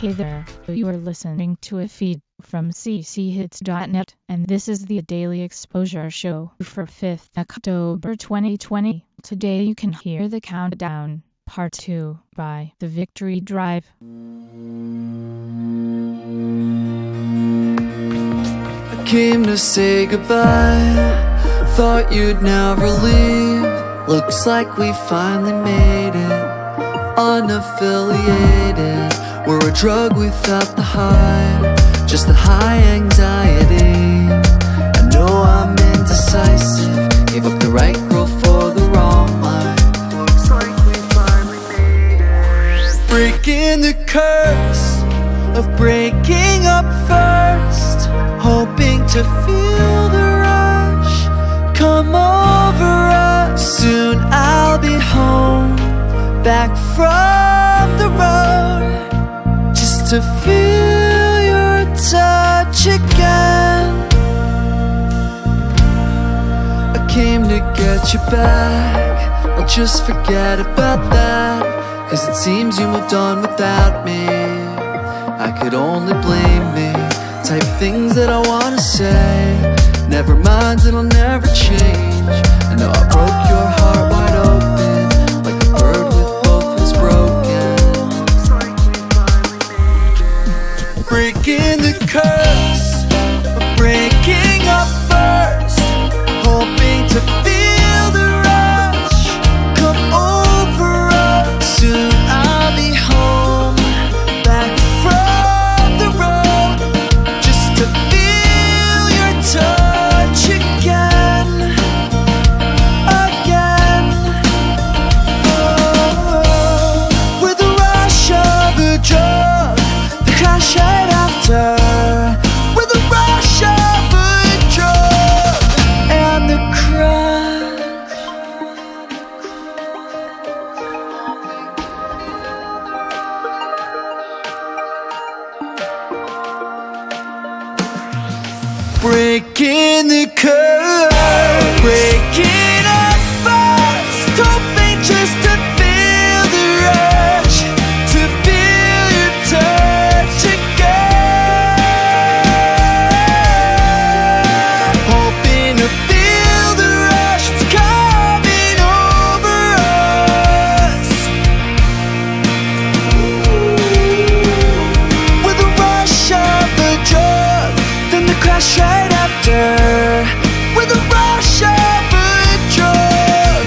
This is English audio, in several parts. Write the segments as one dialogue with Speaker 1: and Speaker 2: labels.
Speaker 1: Hey there, you are listening to a feed from cchits.net, and this is the Daily Exposure Show for 5th October 2020. Today you can hear the Countdown, Part 2, by The Victory Drive.
Speaker 2: I came to say goodbye, thought you'd never leave. Looks like we finally made it, unaffiliated. We're a drug without the high, just the high anxiety. I know I'm indecisive, gave up the right girl for the wrong life. Looks like we finally made it. Breaking the curse of breaking up first, hoping to feel the rush come over us. Soon I'll be home, back from the road, just to feel your touch again. I came to get you back, I'll just forget about that, 'cause it seems you moved on without me. I could only blame me, type things that I wanna say. Never mind, it'll never change. I know I broke your heart wide open, like a bird with both wings broken. Breaking the curse of breaking up first, hoping to feel the rush come over us. Soon I'll be home, back from the road, just to feel your touch again, again. Oh, with the rush of a drug, the crash right after, with the rush of a drug and the crash. Breaking the curse, breaking up fast, hoping just to feel the rush, to feel your touch again. Hoping to feel the rush that's coming over us. With the rush of the drug, then the crash right after, with the rush of a drug.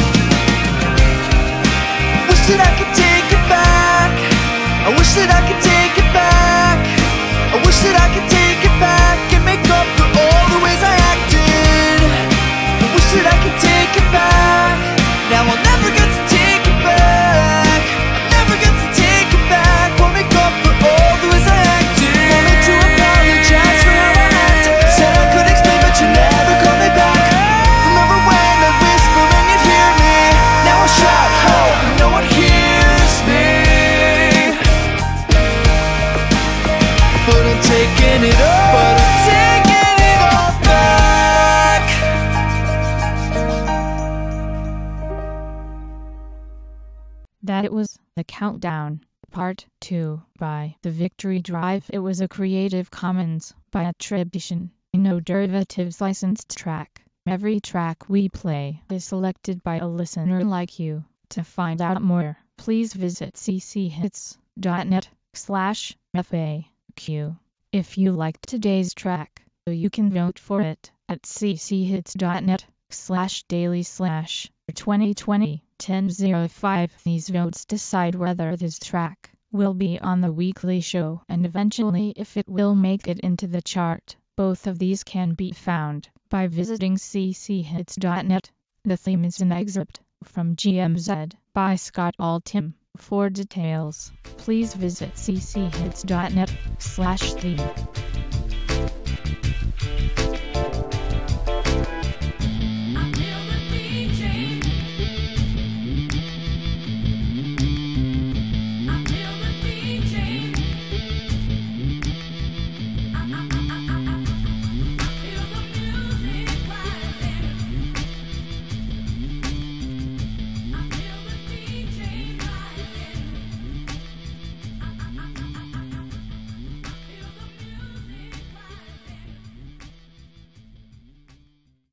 Speaker 2: Wish that I could take it back, I wish that I could take it back, I wish that I could take it back and make up for all the ways I acted. I wish that I could take it back, now I'll never get to take it back, never get to take it back. Won't make up for all the ways I acted. Wanted to apologize for how I acted, said I could explain but you never called me back. Remember when I whisper and you'd hear me, now I shout, hope no one hears me. But I'm taking it all, but I'm taking it all back.
Speaker 1: That it was The Countdown, Part 2, by The Victory Drive. It was a Creative Commons by attribution, no derivatives licensed track. Every track we play is selected by a listener like you. To find out more, please visit cchits.net/FAQ. If you liked today's track, you can vote for it at cchits.net/daily/2020-1005. These votes decide whether this track will be on the weekly show and eventually if it will make it into the chart. Both of these can be found by visiting cchits.net. The theme is an excerpt from GMZ by Scott Altham. For details, please visit cchits.net/theme.